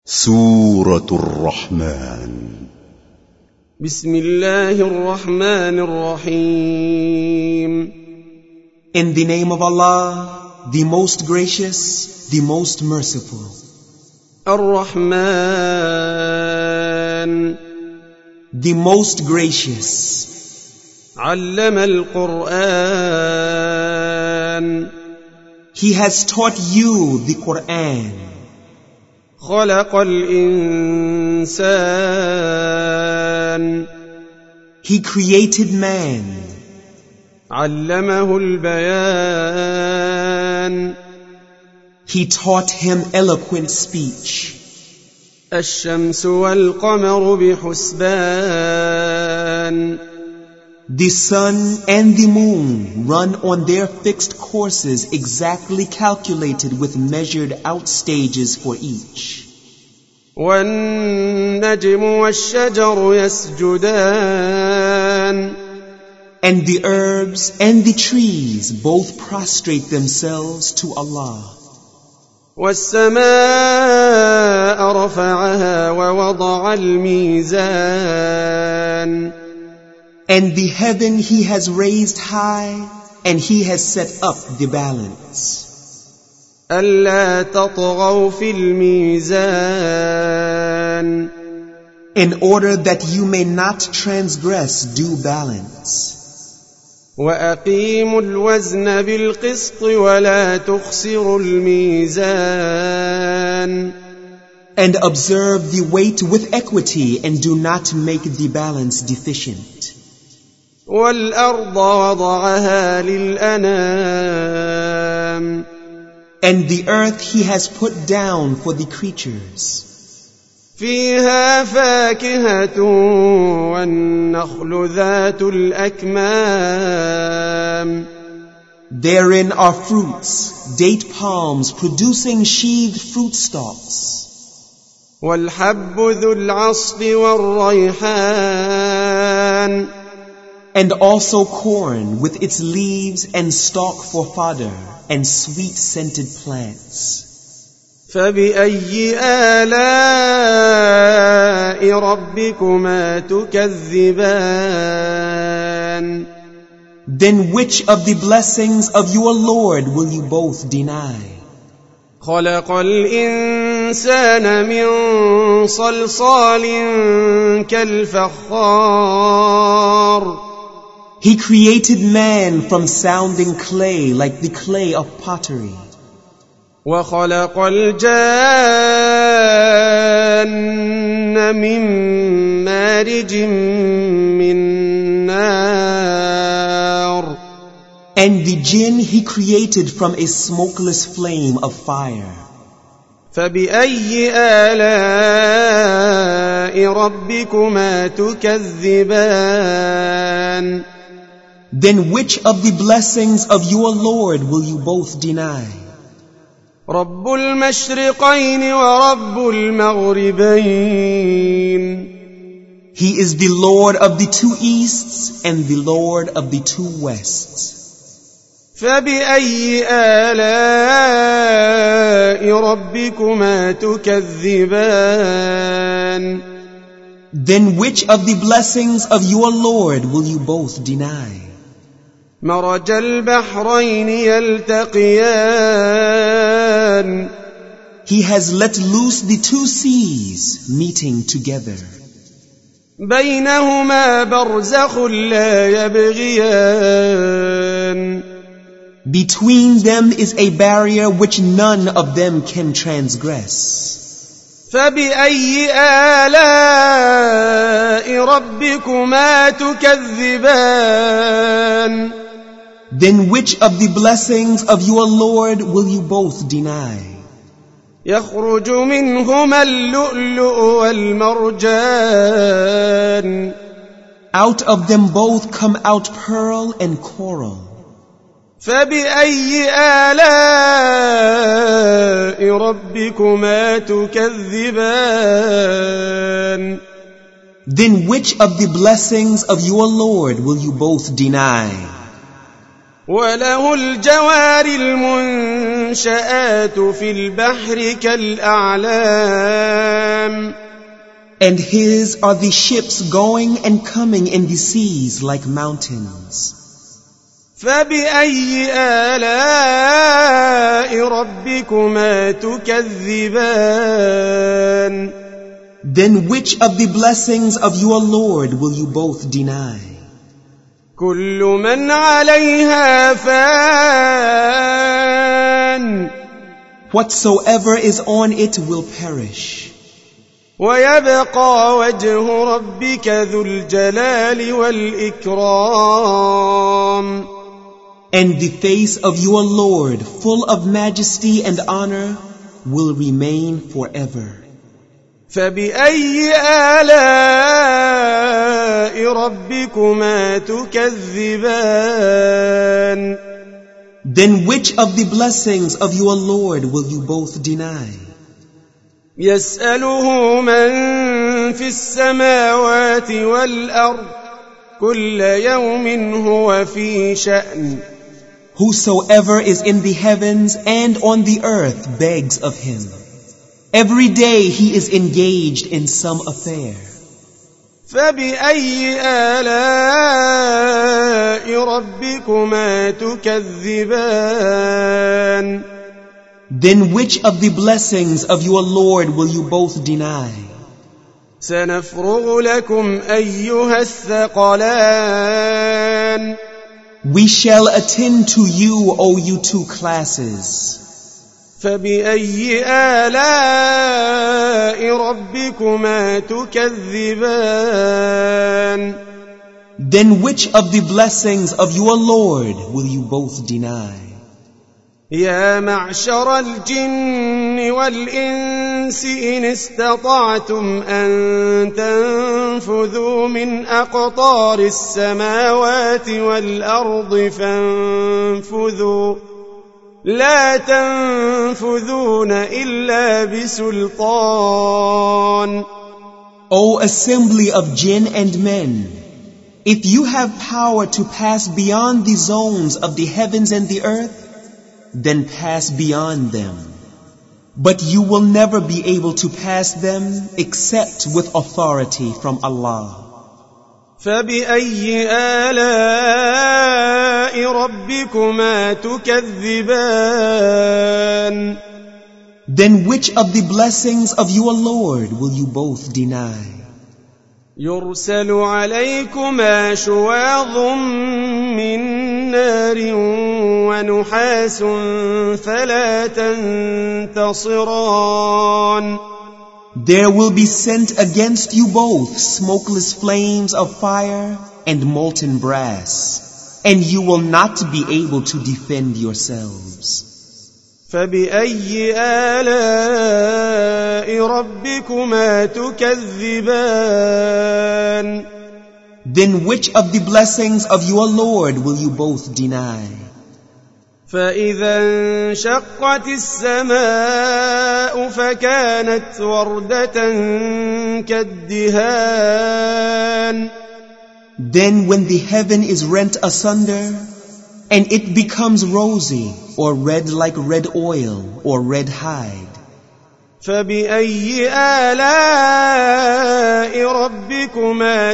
سورة الرحمن. بسم الله الرحمن الرحيم. In the name of Allah, the most gracious, the most merciful. الرحمن, the most gracious. علم القرآن. He has taught you the Quran. خلق الإنسان. He created man. علمه البيان. He taught him eloquent speech. الشمس والقمر بحسبان. The sun and the moon run on their fixed courses exactly calculated with measured out stages for each. والنجم والشجر يسجدان. And the herbs and the trees both prostrate themselves to Allah. والسماء رفعها ووضع الميزان. And the heaven He has raised high, and He has set up the balance. ألا تطغوا في الميزان. In order that you may not transgress due balance. وأقيموا الوزن بالقسط ولا تخسروا الميزان. And observe the weight with equity, and do not make the balance deficient. والأرض وضعها للأنام. And the earth He has put down for the creatures. فيها فاكهة والنخل ذات الأكمام. Therein are fruits, date palms producing sheathed fruit stalks. والحب ذو العصف والريحان. And also corn with its leaves and stalk for fodder, and sweet-scented plants. فبأي آلاء ربكما تكذبان. Then which of the blessings of your Lord will you both deny? خلق الإنسان من صلصال كالفخار. He created man from sounding clay like the clay of pottery. وخلق الجان من مارج من نار. And the jinn He created from a smokeless flame of fire. فبأي آلاء ربكما تكذبان. Then which of the blessings of your Lord will you both deny? رب المشرقين ورب المغربين. He is the Lord of the two easts and the Lord of the two wests. فبأي آلاء ربكما تكذبان. Then which of the blessings of your Lord will you both deny? مرج البحرين يلتقيان. He has let loose the two seas meeting together. بينهما برزخ لا يبغيان. Between them is a barrier which none of them can transgress. فبأي آلاء ربكما تكذبان. Then which of the blessings of your Lord will you both deny? يخرج منهما اللؤلؤ والمرجان. Out of them both come out pearl and coral. فبأي آلاء ربكما تكذبان. Then which of the blessings of your Lord will you both deny? وله الجوار المنشآت في البحر كالأعلام. And his are the ships going and coming in the seas like mountains. فبأي آلاء ربكما تكذبان Then which of the blessings of your Lord will you both deny? كل من عليها فان Whatsoever is on it will perish. ويبقى وجه ربك ذو الجلال والإكرام And the face of your Lord, full of majesty and honor, will remain forever. فبأي آلاء ربكما تكذبان Then which of the blessings of your Lord will you both deny? يسأله من في السماوات والأرض كل يوم هو في شأن Whosoever is in the heavens and on the earth begs of him. Every day he is engaged in some affair. فبأي آلاء ربكما تكذبان Then which of the blessings of your Lord will you both deny? سنفرغ لكم أيها الثقلان We shall attend to you, O you two classes. فبأي آلاء ربكما تكذبان Then which of the blessings of your Lord will you both deny? يا معشر الجن والإنس إن استطعتم أن تنفذوا من أقطار السماوات والأرض فانفذوا لا تنفذون إلا بسلطان O assembly of jinn and men, if you have power to pass beyond the zones of the heavens and the earth, then pass beyond them. But you will never be able to pass them except with authority from Allah. فبأي آلاء ربكما تكذبان Then which of the blessings of your Lord will you both deny? يرسل عليكما شواظ من نار ونحاس فلا تنتصران There will be sent against you both smokeless flames of fire and molten brass, and you will not be able to defend yourselves. فبأي آلاء ربكما تكذبان Then which of the blessings of your Lord will you both deny? فإذا انشقت السماء فكانت وردة كالدهان Then when the heaven is rent asunder, and it becomes rosy, or red like red oil, or red hide. فبأي آلاء ربكما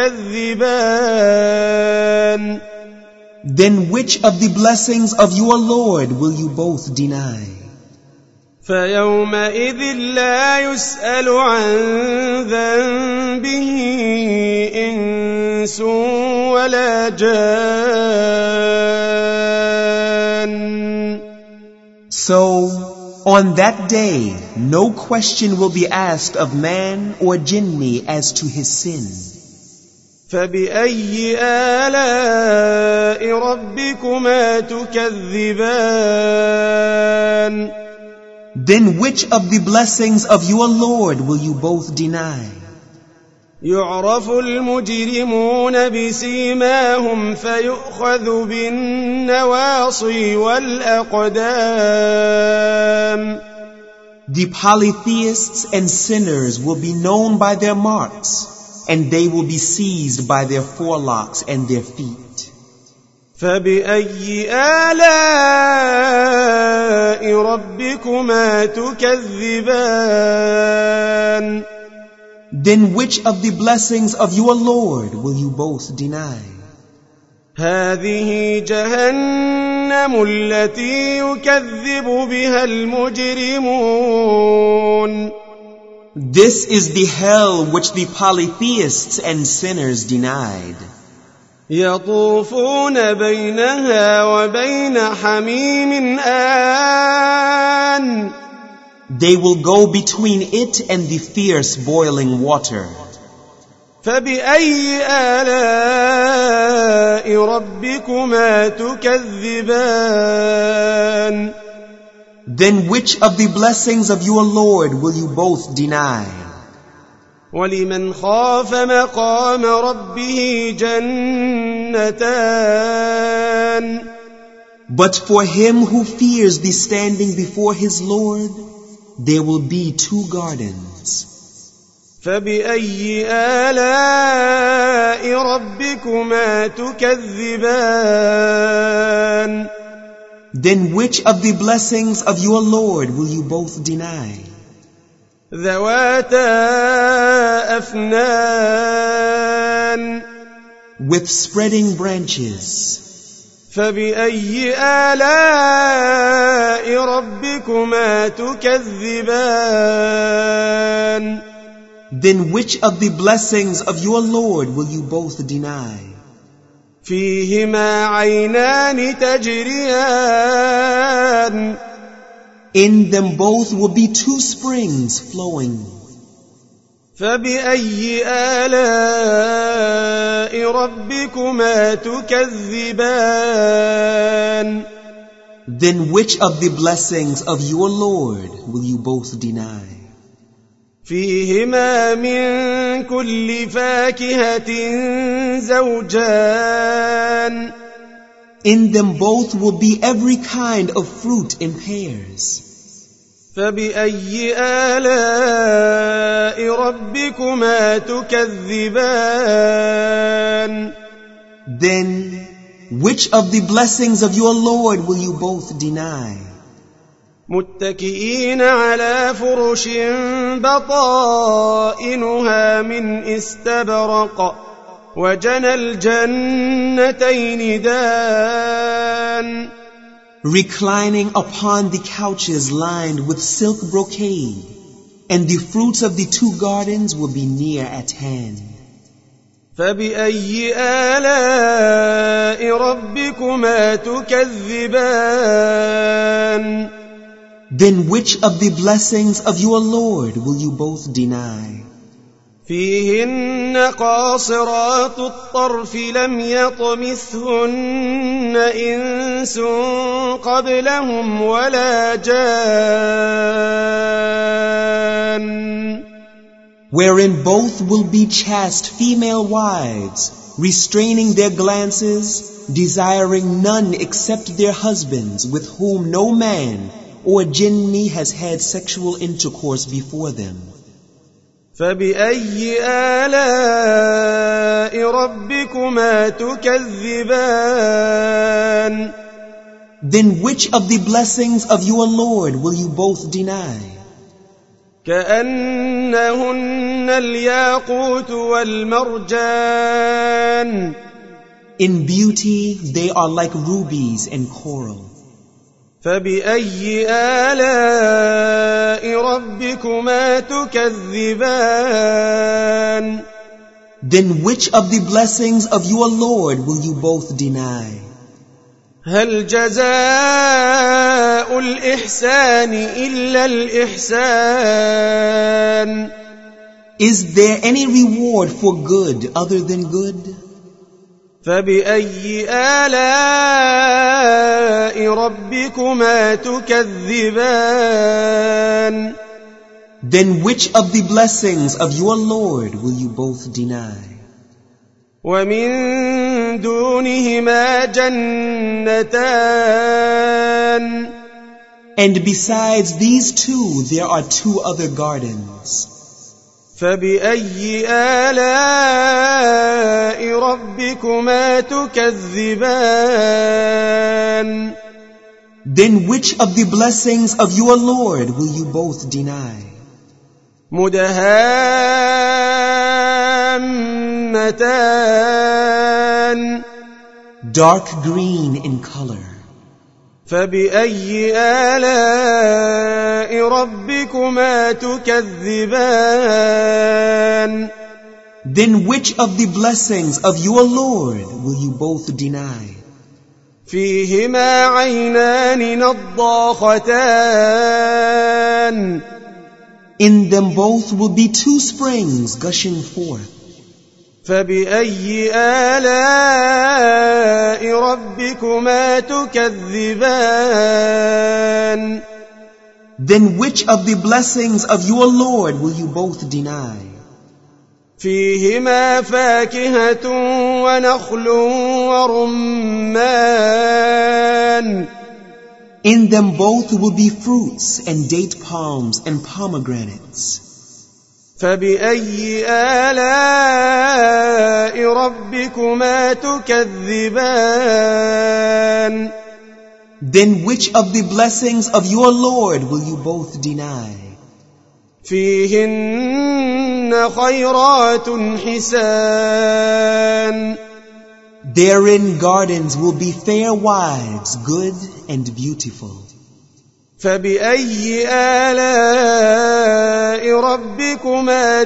تكذبان Then which of the blessings of your Lord will you both deny? فيومئذ لا يسأل عن ذنبه إنس ولا جان So, on that day, no question will be asked of man or jinni as to his sin. فبأي آلاء ربكما تكذبان Then which of the blessings of your Lord will you both deny? يعرف المجرمون بسيماهم فيؤخذ بالنواصي والأقدام The polytheists and sinners will be known by their marks, and they will be seized by their forelocks and their feet. فبأي آلاء ربكما تكذبان Then which of the blessings of your Lord will you both deny? هذه جهنم التي يكذب بها المجرمون. This is the hell which the polytheists and sinners denied. يطوفون بينها وبين حميم آن. They will go between it and the fierce boiling water. فبأي آلاء ربكما تكذبان. Then which of the blessings of your Lord will you both deny? ولمن خاف مقام ربه جنتان. But for him who fears the standing before his Lord, there will be 2 gardens. فبأي آلاء ربكما تكذبان. Then which of the blessings of your Lord will you both deny? ذواتا أفنان. With spreading branches. فبأي آلاء ربكما تكذبان. Then which of the blessings of your Lord will you both deny? فيهما عينان تجريان. In them both will be 2 springs flowing. فبأي آلاء ربكما تكذبان. Then which of the blessings of your Lord will you both deny? فيهما من كل فاكهة زوجان. In them both will be every kind of fruit in pairs. فبأي آلاء ربكما تكذبان. Then which of the blessings of your Lord will you both deny? متكئين على فرش بطائنها من استبرق وجنى الجنتين دان. Reclining upon the couches lined with silk brocade, and the fruits of the 2 gardens will be near at hand. فبأي آلاء ربكما تكذبان. Then which of the blessings of your Lord will you both deny? فيهن قاصرات الطرف لم يطمثهن إنس قبلهم ولا جان. Wherein both will be chaste female wives, restraining their glances, desiring none except their husbands, with whom no man or jinni has had sexual intercourse before them. فبأي آلاء ربكما تكذبان. Then which of the blessings of your Lord will you both deny? كأنهن الياقوت والمرجان. In beauty they are like rubies and coral. فبأي آلاء ربكما تكذبان. Then which of the blessings of your Lord will you both deny? هل جزاء الإحسان إلا الإحسان. Is there any reward for good other than good? فبأي آلاء ربكما تكذبان. Then which of the blessings of your Lord will you both deny? ومن دونهما جنتان. And besides these 2, there are 2 other gardens. فبأي آلاء ربكما تكذبان. Then which of the blessings of your Lord will you both deny? مدهان مدهنتان dark green in color. فبأي آلاء ربكما تكذبان Then which of the blessings of your Lord will you both deny? فيهما عينان نضاختان In them both will be two springs gushing forth. فبأي آلاء ربكما تكذبان Then which of the blessings of your Lord will you both deny? فيهما فاكهة ونخل ورمان In them both will be fruits and date palms and pomegranates. فبأي آلاء ربكما تكذبان Then which of the blessings of your Lord will you both deny? فيهن خيرات حسان Therein gardens will be fair wives, good and beautiful. فبأي آلاء ربكما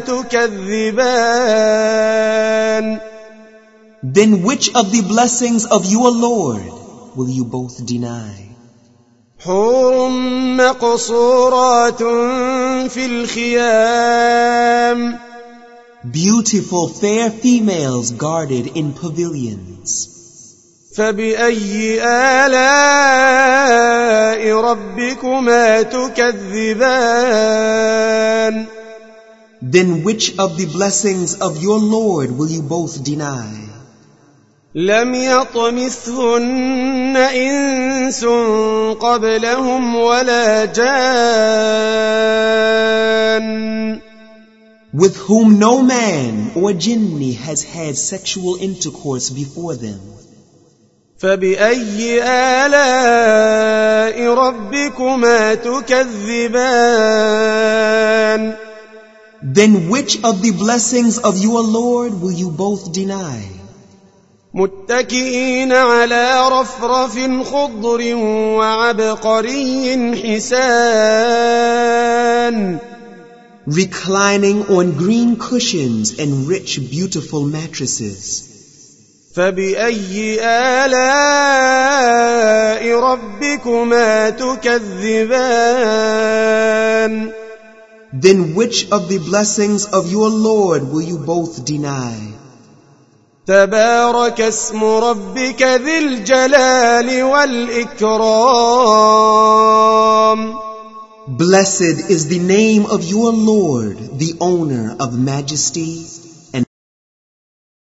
تكذبان Then which of the blessings of your Lord will you both deny? حور مقصورات في الخيام Beautiful fair females guarded in pavilions. فبأي آلاء ربكما تكذبان Then which of the blessings of your Lord will you both deny? لم يطمثهن إنس قبلهم ولا جان With whom no man or jinni has had sexual intercourse before them. فبأي آلاء ربكما تكذبان Then which of the blessings of your Lord will you both deny? متكئين على رفرف خضر وعبقري حسان Reclining on green cushions and rich beautiful mattresses. فبأي آلاء ربكما تكذبان Then which of the blessings of your Lord will you both deny? تبارك اسم ربك ذي الجلال والإكرام Blessed is the name of your Lord, the owner of majesty